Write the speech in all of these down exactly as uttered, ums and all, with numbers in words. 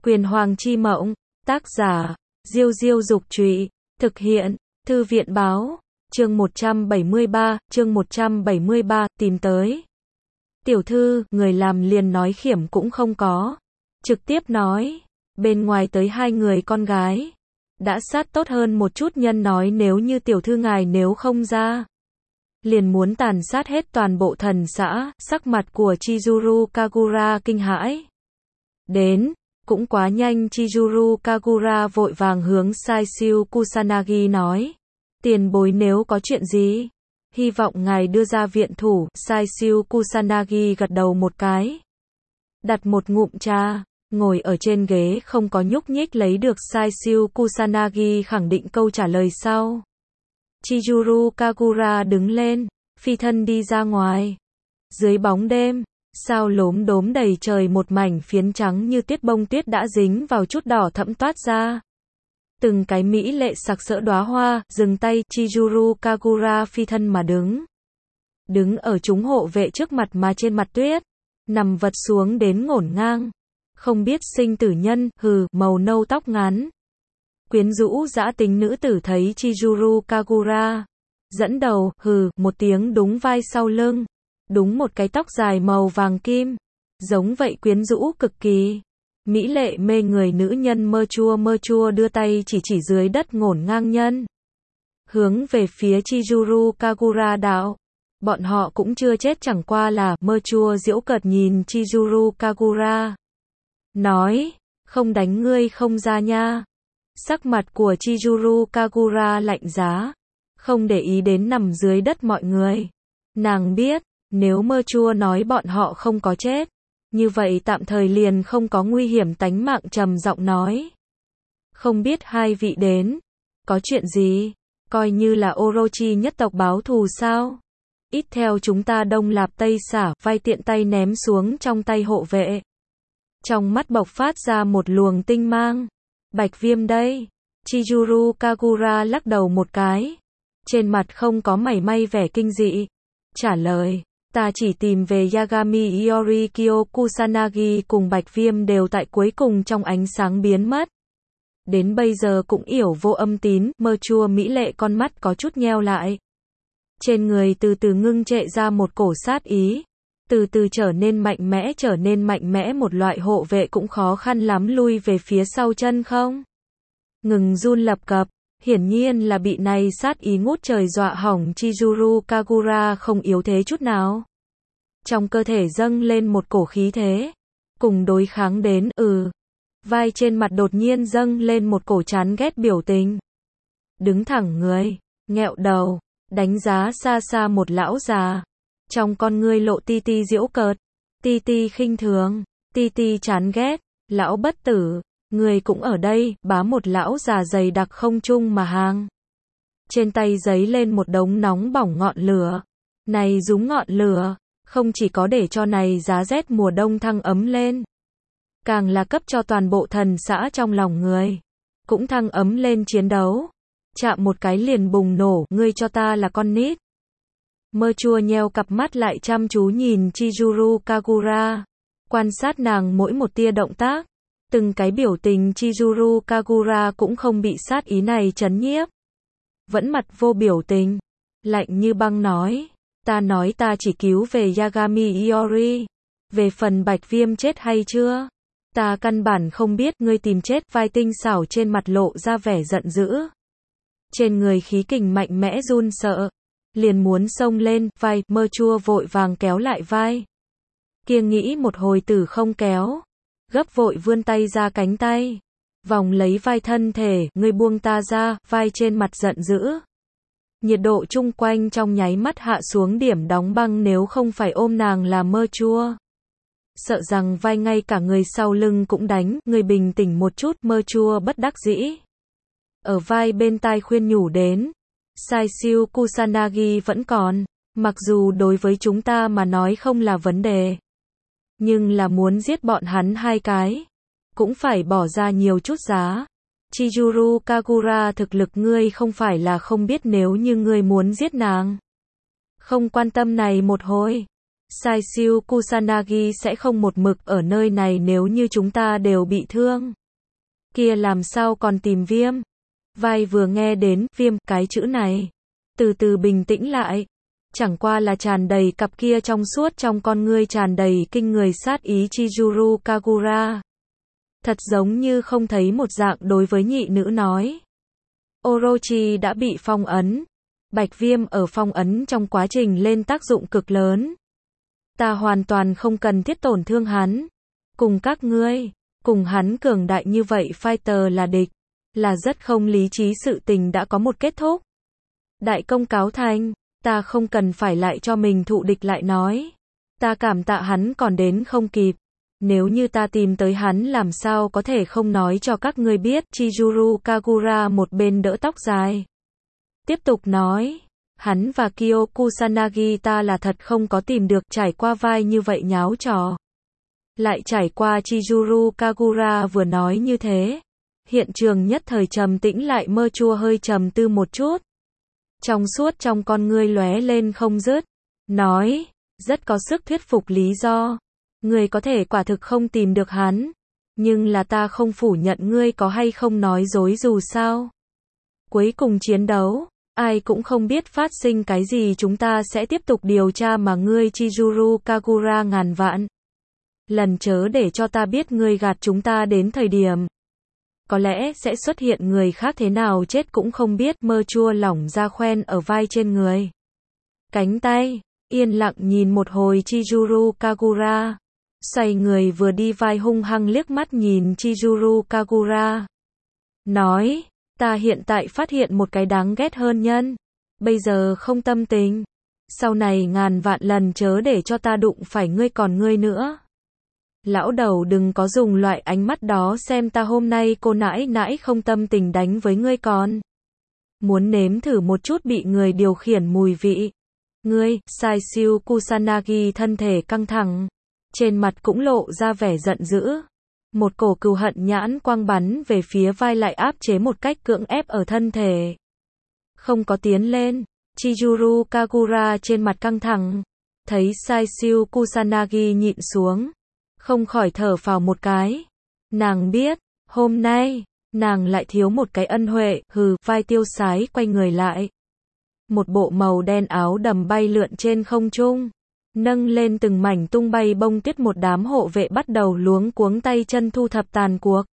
Quyền Hoàng chi mộng, tác giả, Diêu Diêu Dục Trụy, thực hiện, Thư viện Báo, chương một trăm bảy mươi ba, chương một trăm bảy mươi ba, tìm tới. Tiểu thư, người làm liền nói khiểm cũng không có. Trực tiếp nói, bên ngoài tới hai người con gái. Đã sát tốt hơn một chút nhân nói nếu như tiểu thư ngài nếu không ra. Liền muốn tàn sát hết toàn bộ thần xã, sắc mặt của Chizuru Kagura kinh hãi. Đến, cũng quá nhanh Chizuru Kagura vội vàng hướng Saisyu Kusanagi nói. Tiền bối nếu có chuyện gì, hy vọng ngài đưa ra viện thủ. Saisyu Kusanagi gật đầu một cái. Đặt một ngụm trà, ngồi ở trên ghế không có nhúc nhích lấy được Saisyu Kusanagi khẳng định câu trả lời sau. Chizuru Kagura đứng lên, phi thân đi ra ngoài. Dưới bóng đêm, sao lốm đốm đầy trời một mảnh phiến trắng như tuyết bông tuyết đã dính vào chút đỏ thẫm toát ra. Từng cái mỹ lệ sặc sỡ đóa hoa, dừng tay, Chizuru Kagura phi thân mà đứng. Đứng ở chúng hộ vệ trước mặt mà trên mặt tuyết, nằm vật xuống đến ngổn ngang. Không biết sinh tử nhân, hừ, màu nâu tóc ngắn. Quyến rũ dã tính nữ tử thấy Chizuru Kagura. Dẫn đầu, hừ, một tiếng đúng vai sau lưng. Đúng một cái tóc dài màu vàng kim. Giống vậy quyến rũ cực kỳ. Mỹ lệ mê người nữ nhân mơ chua mơ chua đưa tay chỉ chỉ dưới đất ngổn ngang nhân. Hướng về phía Chizuru Kagura đạo. Bọn họ cũng chưa chết chẳng qua là mơ chua giễu cợt nhìn Chizuru Kagura. Nói, không đánh ngươi không ra nha. Sắc mặt của Chizuru Kagura lạnh giá. Không để ý đến nằm dưới đất mọi người. Nàng biết, nếu mơ chua nói bọn họ không có chết. Như vậy tạm thời liền không có nguy hiểm tánh mạng trầm giọng nói. Không biết hai vị đến. Có chuyện gì? Coi như là Orochi nhất tộc báo thù sao? Ít theo chúng ta đông lạp tây xả, vai tiện tay ném xuống trong tay hộ vệ. Trong mắt bộc phát ra một luồng tinh mang. Bạch viêm đây. Chizuru Kagura lắc đầu một cái. Trên mặt không có mảy may vẻ kinh dị. Trả lời, ta chỉ tìm về Yagami Iori Kyo Kusanagi cùng Bạch viêm đều tại cuối cùng trong ánh sáng biến mất. Đến bây giờ cũng yểu vô âm tín, mơ chua mỹ lệ con mắt có chút nheo lại. Trên người từ từ ngưng trệ ra một cổ sát ý. Từ từ trở nên mạnh mẽ trở nên mạnh mẽ một loại hộ vệ cũng khó khăn lắm lui về phía sau chân không. Ngừng run lập cập, hiển nhiên là bị này sát ý ngút trời dọa hỏng Chizuru Kagura không yếu thế chút nào. Trong cơ thể dâng lên một cổ khí thế, cùng đối kháng đến, ừ. Vai trên mặt đột nhiên dâng lên một cổ chán ghét biểu tình. Đứng thẳng người, nghẹo đầu, đánh giá xa xa một lão già. Trong con ngươi lộ ti ti giễu cợt, ti ti khinh thường, ti ti chán ghét, lão bất tử, người cũng ở đây, bá một lão già dày đặc không trung mà hàng. Trên tay giấy lên một đống nóng bỏng ngọn lửa. Này rúng ngọn lửa, không chỉ có để cho này giá rét mùa đông thăng ấm lên. Càng là cấp cho toàn bộ thần xã trong lòng người. Cũng thăng ấm lên chiến đấu. Chạm một cái liền bùng nổ, ngươi cho ta là con nít. Mơ chua nheo cặp mắt lại chăm chú nhìn Chizuru Kagura. Quan sát nàng mỗi một tia động tác. Từng cái biểu tình Chizuru Kagura cũng không bị sát ý này chấn nhiếp. Vẫn mặt vô biểu tình. Lạnh như băng nói. Ta nói ta chỉ cứu về Yagami Iori. Về phần Bạch viêm chết hay chưa? Ta căn bản không biết ngươi tìm chết. Vai tinh xảo trên mặt lộ ra vẻ giận dữ. Trên người khí kình mạnh mẽ run sợ. Liền muốn xông lên, vai, mơ chua vội vàng kéo lại vai. Kia nghĩ một hồi tử không kéo. Gấp vội vươn tay ra cánh tay. Vòng lấy vai thân thể, ngươi buông ta ra, vai trên mặt giận dữ. Nhiệt độ chung quanh trong nháy mắt hạ xuống điểm đóng băng nếu không phải ôm nàng là mơ chua. Sợ rằng vai ngay cả người sau lưng cũng đánh, ngươi bình tĩnh một chút, mơ chua bất đắc dĩ. Ở vai bên tai khuyên nhủ đến. Saisyu Kusanagi vẫn còn, mặc dù đối với chúng ta mà nói không là vấn đề. Nhưng là muốn giết bọn hắn hai cái, cũng phải bỏ ra nhiều chút giá. Chizuru Kagura thực lực ngươi không phải là không biết nếu như ngươi muốn giết nàng. Không quan tâm này một hồi. Saisyu Kusanagi sẽ không một mực ở nơi này nếu như chúng ta đều bị thương. Kia làm sao còn tìm Viêm? Vai vừa nghe đến Viêm cái chữ này, từ từ bình tĩnh lại. Chẳng qua là tràn đầy cặp kia trong suốt trong con ngươi tràn đầy kinh người sát ý Chizuru Kagura. Thật giống như không thấy một dạng đối với nhị nữ nói. Orochi đã bị phong ấn. Bạch Viêm ở phong ấn trong quá trình lên tác dụng cực lớn. Ta hoàn toàn không cần thiết tổn thương hắn. Cùng các ngươi, cùng hắn cường đại như vậy fighter là địch, là rất không lý trí sự tình đã có một kết thúc. Đại công cáo thành, ta không cần phải lại cho mình thụ địch lại nói. Ta cảm tạ hắn còn đến không kịp. Nếu như ta tìm tới hắn làm sao có thể không nói cho các ngươi biết. Chizuru Kagura một bên đỡ tóc dài. Tiếp tục nói, hắn và Kyo Kusanagi ta là thật không có tìm được trải qua vai như vậy nháo trò. Lại trải qua Chizuru Kagura vừa nói như thế. Hiện trường nhất thời trầm tĩnh lại mơ chua hơi trầm tư một chút. Trong suốt trong con ngươi lóe lên không dứt. Nói, rất có sức thuyết phục lý do. Ngươi có thể quả thực không tìm được hắn. Nhưng là ta không phủ nhận ngươi có hay không nói dối dù sao. Cuối cùng chiến đấu, ai cũng không biết phát sinh cái gì chúng ta sẽ tiếp tục điều tra mà ngươi Chizuru Kagura ngàn vạn. Lần chớ để cho ta biết ngươi gạt chúng ta đến thời điểm. Có lẽ sẽ xuất hiện người khác thế nào chết cũng không biết mơ chua lỏng ra khoen ở vai trên người. Cánh tay, yên lặng nhìn một hồi Chizuru Kagura. Xoay người vừa đi vai hung hăng liếc mắt nhìn Chizuru Kagura. Nói, ta hiện tại phát hiện một cái đáng ghét hơn nhân. Bây giờ không tâm tình. Sau này ngàn vạn lần chớ để cho ta đụng phải ngươi còn ngươi nữa. Lão đầu đừng có dùng loại ánh mắt đó xem ta hôm nay cô nãi nãi không tâm tình đánh với ngươi còn. Muốn nếm thử một chút bị người điều khiển mùi vị. Ngươi, Saisyu Kusanagi thân thể căng thẳng. Trên mặt cũng lộ ra vẻ giận dữ. Một cổ cừu hận nhãn quang bắn về phía vai lại áp chế một cách cưỡng ép ở thân thể. Không có tiến lên. Chizuru Kagura trên mặt căng thẳng. Thấy Saisyu Kusanagi nhịn xuống. Không khỏi thở phào một cái. Nàng biết, hôm nay, nàng lại thiếu một cái ân huệ, hừ, vai tiêu sái quay người lại. Một bộ màu đen áo đầm bay lượn trên không trung. Nâng lên từng mảnh tung bay bông tuyết một đám hộ vệ bắt đầu luống cuống tay chân thu thập tàn cuộc.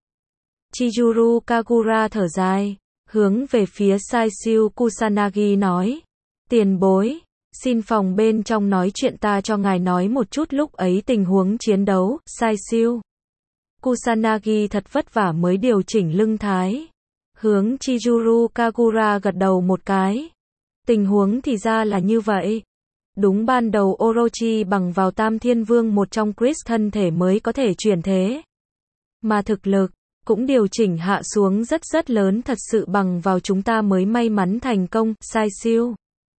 Chizuru Kagura thở dài, hướng về phía Saisyu Kusanagi nói. Tiền bối, xin phòng bên trong nói chuyện ta cho ngài nói một chút lúc ấy tình huống chiến đấu, Saisyu. Kusanagi thật vất vả mới điều chỉnh lưng thái. Hướng Chizuru Kagura gật đầu một cái. Tình huống thì ra là như vậy. Đúng ban đầu Orochi bằng vào Tam Thiên Vương một trong Chris thân thể mới có thể chuyển thế. Mà thực lực, cũng điều chỉnh hạ xuống rất rất lớn thật sự bằng vào chúng ta mới may mắn thành công, Saisyu.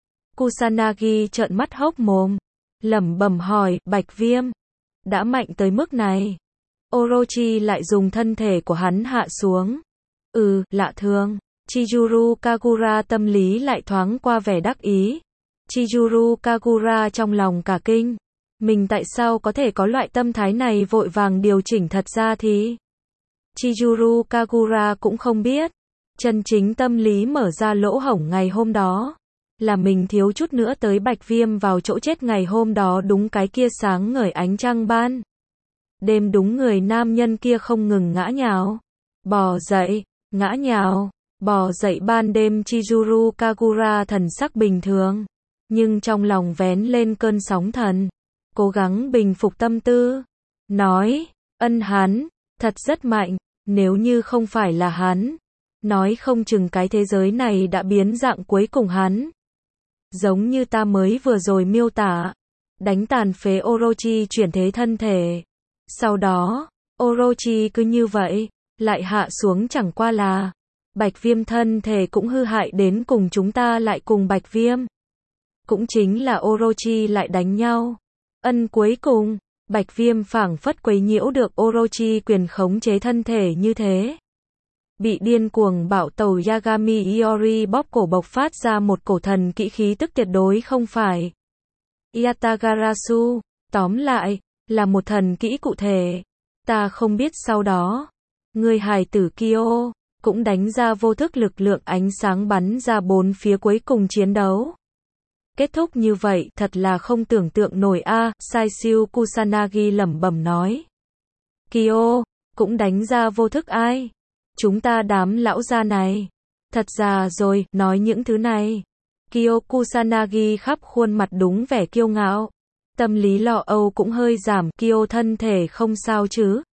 Kusanagi trợn mắt hốc mồm, lẩm bẩm hỏi, Bạch Viêm, đã mạnh tới mức này. Orochi lại dùng thân thể của hắn hạ xuống. Ừ, lạ thường. Chizuru Kagura tâm lý lại thoáng qua vẻ đắc ý. Chizuru Kagura trong lòng cả kinh. Mình tại sao có thể có loại tâm thái này vội vàng điều chỉnh thật ra thì. Chizuru Kagura cũng không biết. Chân chính tâm lý mở ra lỗ hổng ngày hôm đó. Là mình thiếu chút nữa tới Bạch Viêm vào chỗ chết ngày hôm đó đúng cái kia sáng ngời ánh trăng ban. Đêm đúng người nam nhân kia không ngừng ngã nhào. Bò dậy, ngã nhào, bò dậy ban đêm Chizuru Kagura thần sắc bình thường. Nhưng trong lòng vén lên cơn sóng thần. Cố gắng bình phục tâm tư. Nói, ân hắn, thật rất mạnh, nếu như không phải là hắn. Nói không chừng cái thế giới này đã biến dạng cuối cùng hắn. Giống như ta mới vừa rồi miêu tả. Đánh tàn phế Orochi chuyển thế thân thể. Sau đó, Orochi cứ như vậy, lại hạ xuống chẳng qua là. Bạch Viêm thân thể cũng hư hại đến cùng chúng ta lại cùng Bạch Viêm. Cũng chính là Orochi lại đánh nhau. Ân cuối cùng, Bạch Viêm phảng phất quấy nhiễu được Orochi quyền khống chế thân thể như thế. Bị điên cuồng bạo tàu Yagami Iori bóp cổ bộc phát ra một cổ thần kỹ khí tức tuyệt đối không phải. Yatagarasu, Tóm lại, là một thần kỹ cụ thể. Ta không biết sau đó, người hài tử Kyo cũng đánh ra vô thức lực lượng ánh sáng bắn ra bốn phía cuối cùng chiến đấu. Kết thúc như vậy, thật là không tưởng tượng nổi a, à, Saisyu Kusanagi lẩm bẩm nói. Kyo cũng đánh ra vô thức ai? Chúng ta đám lão gia này. Thật già rồi, nói những thứ này. Kyo Kusanagi khắp khuôn mặt đúng vẻ kiêu ngạo. Tâm lý lo âu cũng hơi giảm, Kyo thân thể không sao chứ?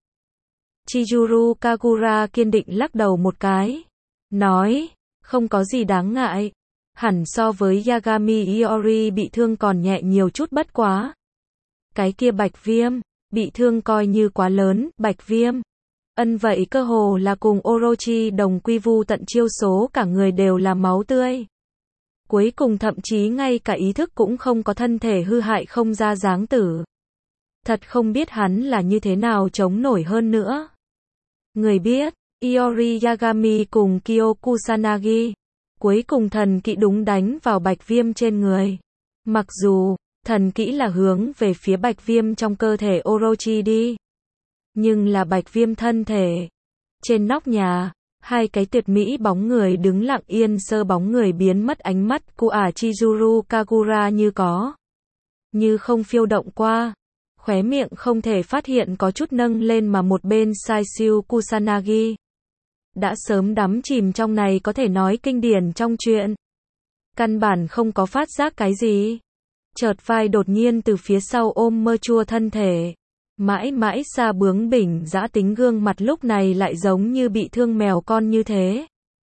Chizuru Kagura kiên định lắc đầu một cái. Nói, không có gì đáng ngại. Hẳn so với Yagami Iori bị thương còn nhẹ nhiều chút bất quá. Cái kia Bạch Viêm, bị thương coi như quá lớn, Bạch Viêm. Ân vậy cơ hồ là cùng Orochi đồng quy vu tận chiêu số cả người đều là máu tươi. Cuối cùng thậm chí ngay cả ý thức cũng không có, thân thể hư hại không ra dáng tử. Thật không biết hắn là như thế nào chống nổi hơn nữa. Người biết, Iori Yagami cùng Kyo Kusanagi. Cuối cùng thần kỹ đúng đánh vào Bạch Viêm trên người. Mặc dù, thần kỹ là hướng về phía Bạch Viêm trong cơ thể Orochi đi. Nhưng là Bạch Viêm thân thể. Trên nóc nhà, hai cái tuyệt mỹ bóng người đứng lặng yên, sơ bóng người biến mất, ánh mắt của ả Chizuru Kagura như có, như không phiêu động qua. Khóe miệng không thể phát hiện có chút nâng lên, mà một bên Saisyu Kusanagi đã sớm đắm chìm trong này có thể nói kinh điển trong chuyện. Căn bản không có phát giác cái gì. Chợt vai đột nhiên từ phía sau ôm mơ chua thân thể. Mãi mãi xa bướng bỉnh dã tính gương mặt lúc này lại giống như bị thương mèo con như thế.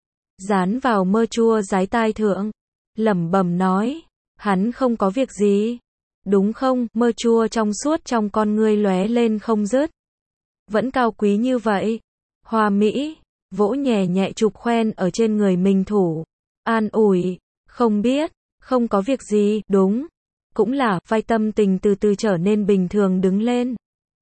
Dán vào mơ chua dái tai thượng. Lẩm bẩm nói. Hắn không có việc gì. Đúng không? Mơ chua trong suốt trong con ngươi lóe lên không dứt. Vẫn cao quý như vậy. Hoa mỹ. Vỗ nhẹ nhẹ chụp khoen ở trên người mình thủ. An ủi. Không biết. Không có việc gì. Đúng. Cũng là, vai tâm tình từ từ trở nên bình thường đứng lên.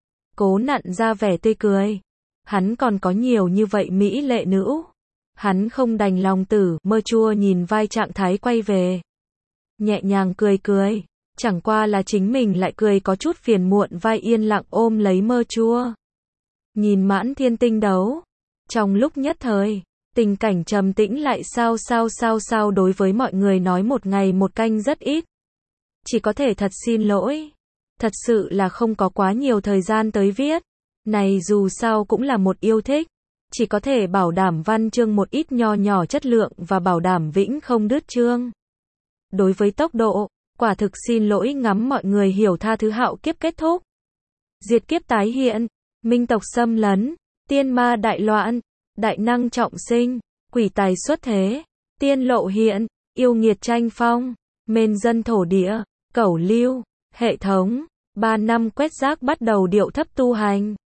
Cố nặn ra vẻ tươi cười. Hắn còn có nhiều như vậy mỹ lệ nữ. Hắn không đành lòng tử, mơ chua nhìn vai trạng thái quay về. Nhẹ nhàng cười cười. Chẳng qua là chính mình lại cười có chút phiền muộn, vai yên lặng ôm lấy mơ chua. Nhìn mãn thiên tinh đấu. Trong lúc nhất thời, tình cảnh trầm tĩnh lại sao sao sao sao đối với mọi người nói một ngày một canh rất ít. Chỉ có thể thật xin lỗi. Thật sự là không có quá nhiều thời gian tới viết. Này dù sao cũng là một yêu thích. Chỉ có thể bảo đảm văn chương một ít nho nhỏ chất lượng và bảo đảm vĩnh không đứt chương. Đối với tốc độ, quả thực xin lỗi, ngắm mọi người hiểu tha thứ. Hạo kiếp kết thúc. Diệt kiếp tái hiện. Minh tộc xâm lấn. Tiên ma đại loạn. Đại năng trọng sinh. Quỷ tài xuất thế. Tiên lộ hiện. Yêu nghiệt tranh phong. Mên dân thổ địa. Cẩu lưu. Hệ thống. Ba năm quét rác bắt đầu điệu thấp tu hành.